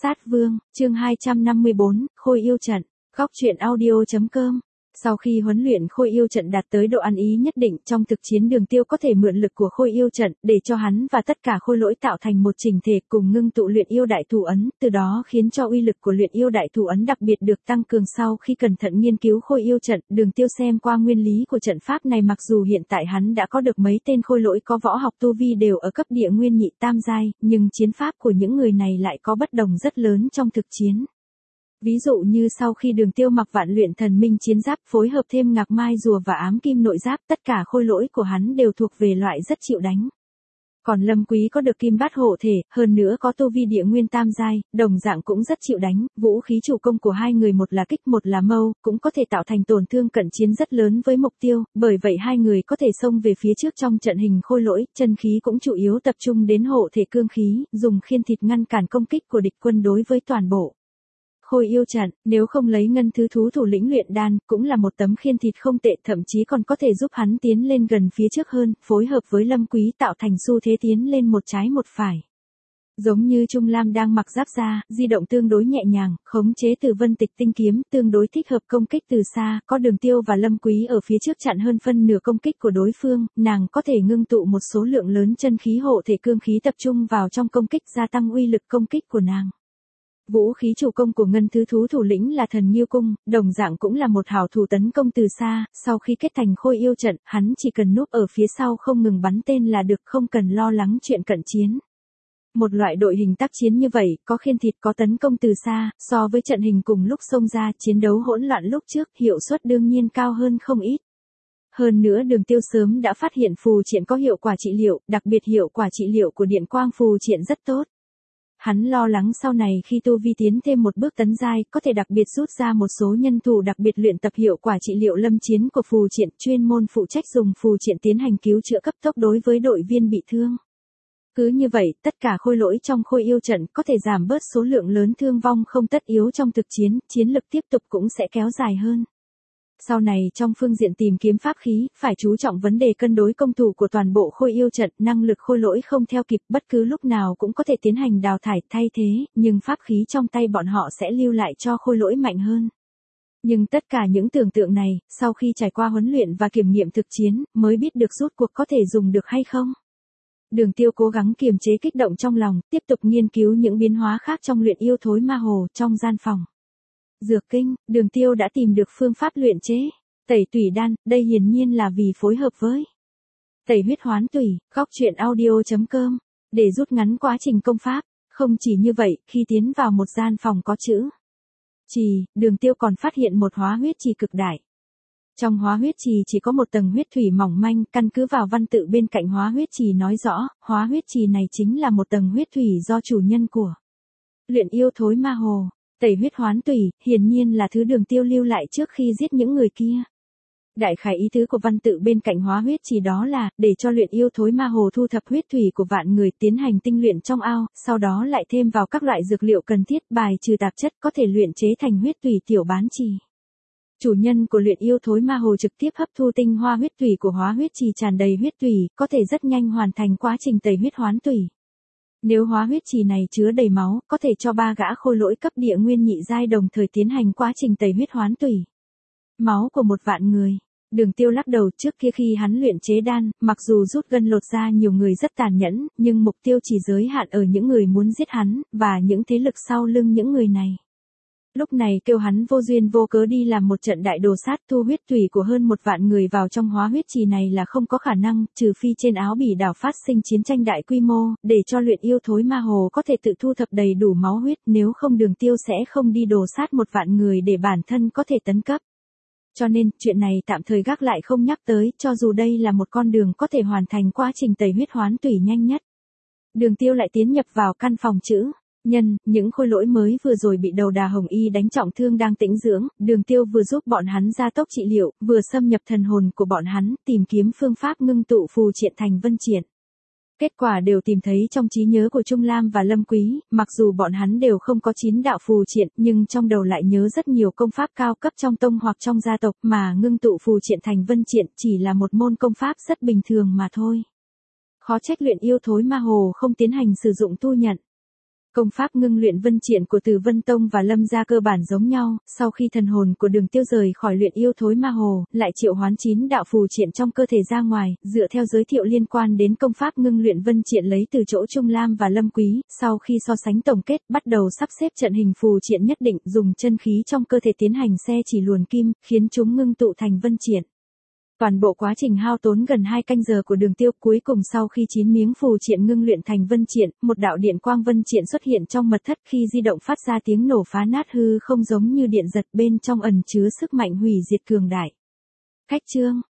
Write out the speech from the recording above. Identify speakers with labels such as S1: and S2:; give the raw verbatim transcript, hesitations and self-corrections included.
S1: Sát Vương, chương hai trăm năm mươi bốn, Khôi Yêu Trận, góc truyện audio.com. Sau khi huấn luyện Khôi Yêu Trận đạt tới độ ăn ý nhất định, trong thực chiến Đường Tiêu có thể mượn lực của Khôi Yêu Trận để cho hắn và tất cả khôi lỗi tạo thành một chỉnh thể cùng ngưng tụ luyện yêu đại thủ ấn, từ đó khiến cho uy lực của luyện yêu đại thủ ấn đặc biệt được tăng cường. Sau khi cẩn thận nghiên cứu Khôi Yêu Trận, Đường Tiêu xem qua nguyên lý của trận pháp này, mặc dù hiện tại hắn đã có được mấy tên khôi lỗi có võ học tu vi đều ở cấp địa nguyên nhị tam giai, nhưng chiến pháp của những người này lại có bất đồng rất lớn trong thực chiến. Ví dụ như sau khi Đường Tiêu mặc vạn luyện thần minh chiến giáp phối hợp thêm ngạc mai rùa và ám kim nội giáp, tất cả khôi lỗi của hắn đều thuộc về loại rất chịu đánh. Còn Lâm Quý có được kim bát hộ thể, hơn nữa có tu vi địa nguyên tam giai, đồng dạng cũng rất chịu đánh. Vũ khí chủ công của hai người một là kích một là mâu, cũng có thể tạo thành tổn thương cận chiến rất lớn với mục tiêu, bởi vậy hai người có thể xông về phía trước trong trận hình khôi lỗi. Chân khí cũng chủ yếu tập trung đến hộ thể cương khí, dùng khiên thịt ngăn cản công kích của địch quân đối với toàn bộ Khôi Yêu Trận. Nếu không lấy ngân thứ thú thủ lĩnh luyện đan, cũng là một tấm khiên thịt không tệ, thậm chí còn có thể giúp hắn tiến lên gần phía trước hơn, phối hợp với Lâm Quý tạo thành xu thế tiến lên một trái một phải. Giống như Trung Lam đang mặc giáp da, di động tương đối nhẹ nhàng, khống chế từ vân tịch tinh kiếm, tương đối thích hợp công kích từ xa, có Đường Tiêu và Lâm Quý ở phía trước chặn hơn phân nửa công kích của đối phương, nàng có thể ngưng tụ một số lượng lớn chân khí hộ thể cương khí tập trung vào trong công kích, gia tăng uy lực công kích của nàng. Vũ khí chủ công của ngân thứ thú thủ lĩnh là thần Nghiêu Cung, đồng dạng cũng là một hảo thủ tấn công từ xa, sau khi kết thành Khôi Yêu Trận, hắn chỉ cần núp ở phía sau không ngừng bắn tên là được, không cần lo lắng chuyện cận chiến. Một loại đội hình tác chiến như vậy, có khiên thịt có tấn công từ xa, so với trận hình cùng lúc xông ra chiến đấu hỗn loạn lúc trước, hiệu suất đương nhiên cao hơn không ít. Hơn nữa Đường Tiêu sớm đã phát hiện phù triện có hiệu quả trị liệu, đặc biệt hiệu quả trị liệu của điện quang phù triện rất tốt. Hắn lo lắng sau này khi tu vi tiến thêm một bước tấn giai, có thể đặc biệt rút ra một số nhân thủ đặc biệt luyện tập hiệu quả trị liệu lâm chiến của phù triện, chuyên môn phụ trách dùng phù triện tiến hành cứu chữa cấp tốc đối với đội viên bị thương. Cứ như vậy, tất cả khôi lỗi trong Khôi Yêu Trận có thể giảm bớt số lượng lớn thương vong không tất yếu trong thực chiến, chiến lực tiếp tục cũng sẽ kéo dài hơn. Sau này trong phương diện tìm kiếm pháp khí, phải chú trọng vấn đề cân đối công thủ của toàn bộ Khôi Yêu Trận, năng lực khôi lỗi không theo kịp, bất cứ lúc nào cũng có thể tiến hành đào thải thay thế, nhưng pháp khí trong tay bọn họ sẽ lưu lại cho khôi lỗi mạnh hơn. Nhưng tất cả những tưởng tượng này, sau khi trải qua huấn luyện và kiểm nghiệm thực chiến, mới biết được rốt cuộc có thể dùng được hay không. Đường Tiêu cố gắng kiềm chế kích động trong lòng, tiếp tục nghiên cứu những biến hóa khác trong luyện yêu thối ma hồ. Trong gian phòng Dược Kinh, Đường Tiêu đã tìm được phương pháp luyện chế Tẩy Tủy Đan, đây hiển nhiên là vì phối hợp với Tẩy Huyết Hoán Tủy, góc truyện audio.com, để rút ngắn quá trình công pháp. Không chỉ như vậy, khi tiến vào một gian phòng có chữ trì, Đường Tiêu còn phát hiện một hóa huyết trì cực đại. Trong hóa huyết trì chỉ có một tầng huyết thủy mỏng manh, căn cứ vào văn tự bên cạnh hóa huyết trì nói rõ, hóa huyết trì này chính là một tầng huyết thủy do chủ nhân của luyện yêu thối ma hồ. Tẩy Huyết Hoán Tủy, hiển nhiên là thứ Đường Tiêu lưu lại trước khi giết những người kia. Đại khái ý tứ của văn tự bên cạnh hóa huyết chỉ đó là, để cho luyện yêu thối ma hồ thu thập huyết thủy của vạn người tiến hành tinh luyện trong ao, sau đó lại thêm vào các loại dược liệu cần thiết, bài trừ tạp chất, có thể luyện chế thành huyết thủy tiểu bán trì. Chủ nhân của luyện yêu thối ma hồ trực tiếp hấp thu tinh hoa huyết thủy của hóa huyết trì tràn đầy huyết thủy, có thể rất nhanh hoàn thành quá trình tẩy huyết hoán tủy. Nếu hóa huyết trì này chứa đầy máu, có thể cho ba gã khôi lỗi cấp địa nguyên nhị giai đồng thời tiến hành quá trình tẩy huyết hoán tủy. Máu của một vạn người. Đường Tiêu lắc đầu, trước kia khi hắn luyện chế đan, mặc dù rút gân lột da nhiều người rất tàn nhẫn, nhưng mục tiêu chỉ giới hạn ở những người muốn giết hắn, và những thế lực sau lưng những người này. Lúc này kêu hắn vô duyên vô cớ đi làm một trận đại đồ sát, thu huyết thủy của hơn một vạn người vào trong hóa huyết trì này là không có khả năng, trừ phi trên Áo Bỉ đảo phát sinh chiến tranh đại quy mô, để cho luyện yêu thối ma hồ có thể tự thu thập đầy đủ máu huyết, nếu không Đường Tiêu sẽ không đi đồ sát một vạn người để bản thân có thể tấn cấp. Cho nên, chuyện này tạm thời gác lại không nhắc tới, cho dù đây là một con đường có thể hoàn thành quá trình tẩy huyết hoán tủy nhanh nhất. Đường Tiêu lại tiến nhập vào căn phòng chữ nhân, những khôi lỗi mới vừa rồi bị đầu đà hồng y đánh trọng thương đang tĩnh dưỡng, Đường Tiêu vừa giúp bọn hắn gia tốc trị liệu, vừa xâm nhập thần hồn của bọn hắn, tìm kiếm phương pháp ngưng tụ phù triện thành vân triện. Kết quả đều tìm thấy trong trí nhớ của Trung Lam và Lâm Quý, mặc dù bọn hắn đều không có chín đạo phù triện, nhưng trong đầu lại nhớ rất nhiều công pháp cao cấp trong tông hoặc trong gia tộc, mà ngưng tụ phù triện thành vân triện chỉ là một môn công pháp rất bình thường mà thôi. Khó trách luyện yêu thối ma hồ không tiến hành sử dụng tu nhận. Công pháp ngưng luyện vân triện của Từ Vân Tông và Lâm gia cơ bản giống nhau, sau khi thần hồn của Đường Tiêu rời khỏi luyện yêu thối ma hồ, lại triệu hoán chín đạo phù triện trong cơ thể ra ngoài, dựa theo giới thiệu liên quan đến công pháp ngưng luyện vân triện lấy từ chỗ Trung Lam và Lâm Quý, sau khi so sánh tổng kết, bắt đầu sắp xếp trận hình phù triện nhất định, dùng chân khí trong cơ thể tiến hành xe chỉ luồn kim, khiến chúng ngưng tụ thành vân triện. Toàn bộ quá trình hao tốn gần hai canh giờ của Đường Tiêu, cuối cùng sau khi chín miếng phù triện ngưng luyện thành vân triện, một đạo điện quang vân triện xuất hiện trong mật thất, khi di động phát ra tiếng nổ phá nát hư không giống như điện giật, bên trong ẩn chứa sức mạnh hủy diệt cường đại. Khách chương